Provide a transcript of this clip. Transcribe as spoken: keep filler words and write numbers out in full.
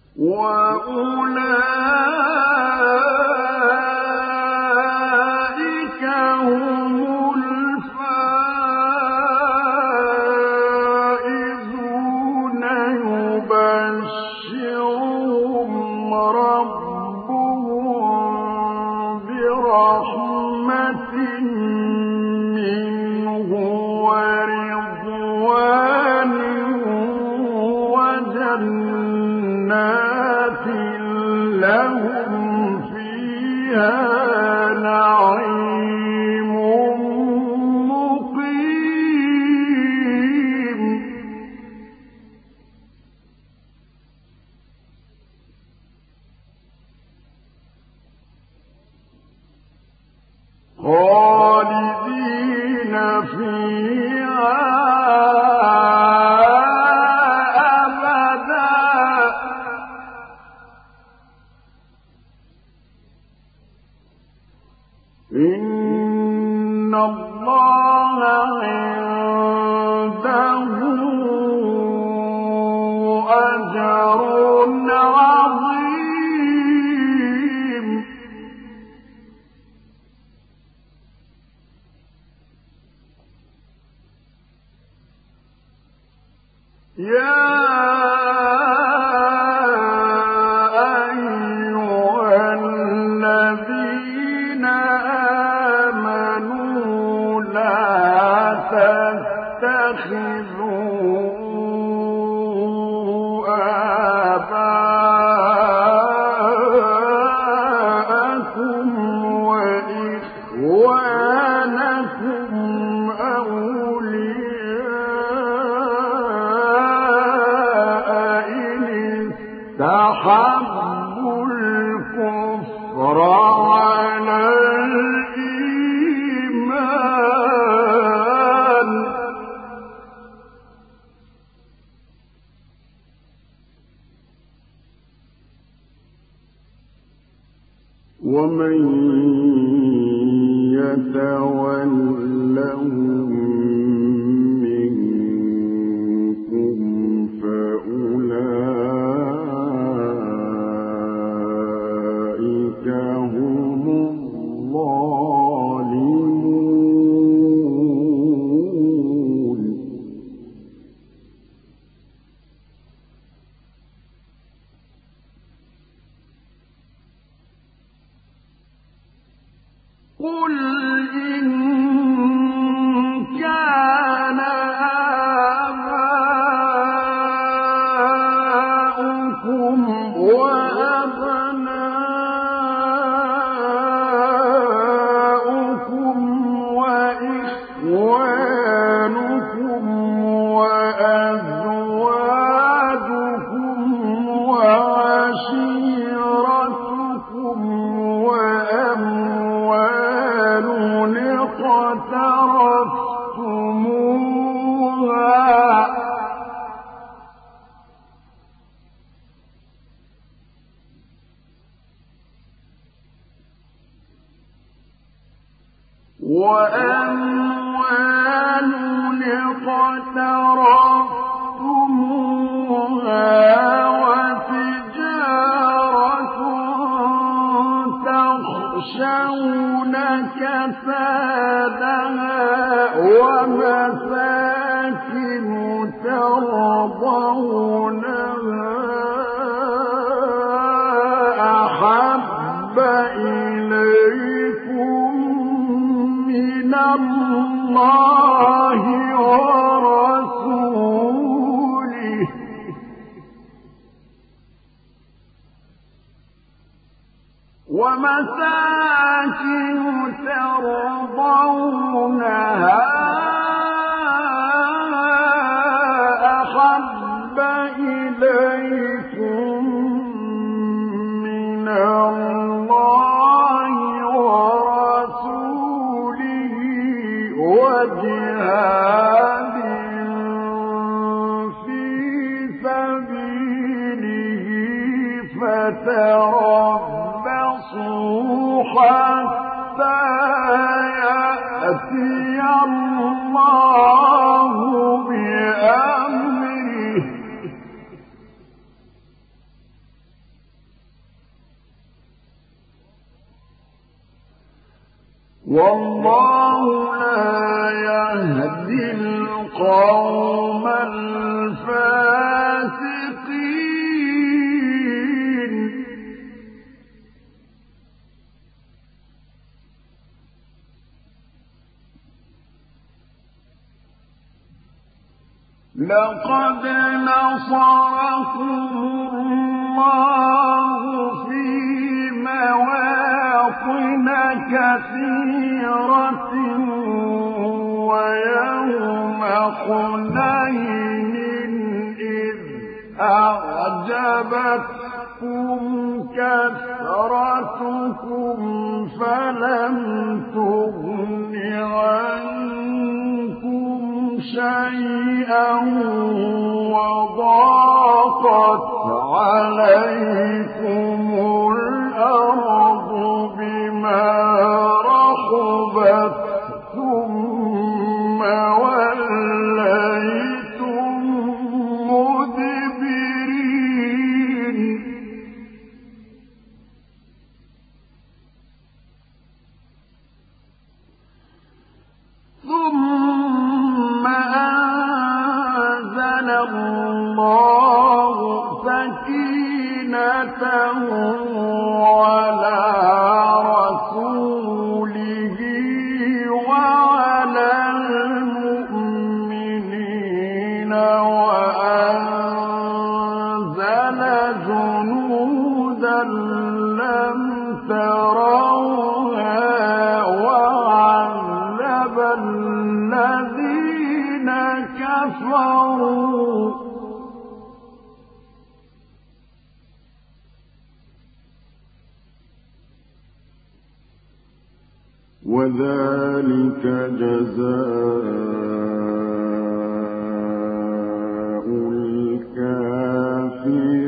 وأولئك هم الفائزون يبشرهم ربهم برحمة منه ورضوان وجنات لهم فيها نعيم مقيم. خالدين فيها إن الله عنده أجر عظيم. يا تتخذوا آباءكم وإخوانكم أولياء إن استحبوا الكفر على الإيمان ومن يتولهم منكم فأولئك هم الظالمون. قل إن كان آباؤكم وأبناؤكم وإخوانكم وأزواجكم وعشيرتكم وأموال اقترفتموها وأموال اقترفتموها وتجارة تخشون كسادها ومساكن ترضونها أحب إليكم من الله ورسوله ومساكن ترضونها أحب إليكم من الله ورسوله وجهاد في سبيله فتربصوا حتى يأتي الله بأمره والله لا يهدي القوم الفاسقين لقد نصركم الله في مواطن كثيرة ويوم حنين إذ أعجبتكم كثرتكم فلم تغن عنكم شيئا وضاقت عليكم الأرض بما رحبت ثم وليتم مدبرين ثم أنزل الله سكينته على رسوله وعلى المؤمنين وأنزل جنودا لم تروها وعذب الذين كفروا وذلك جزاء الكافرين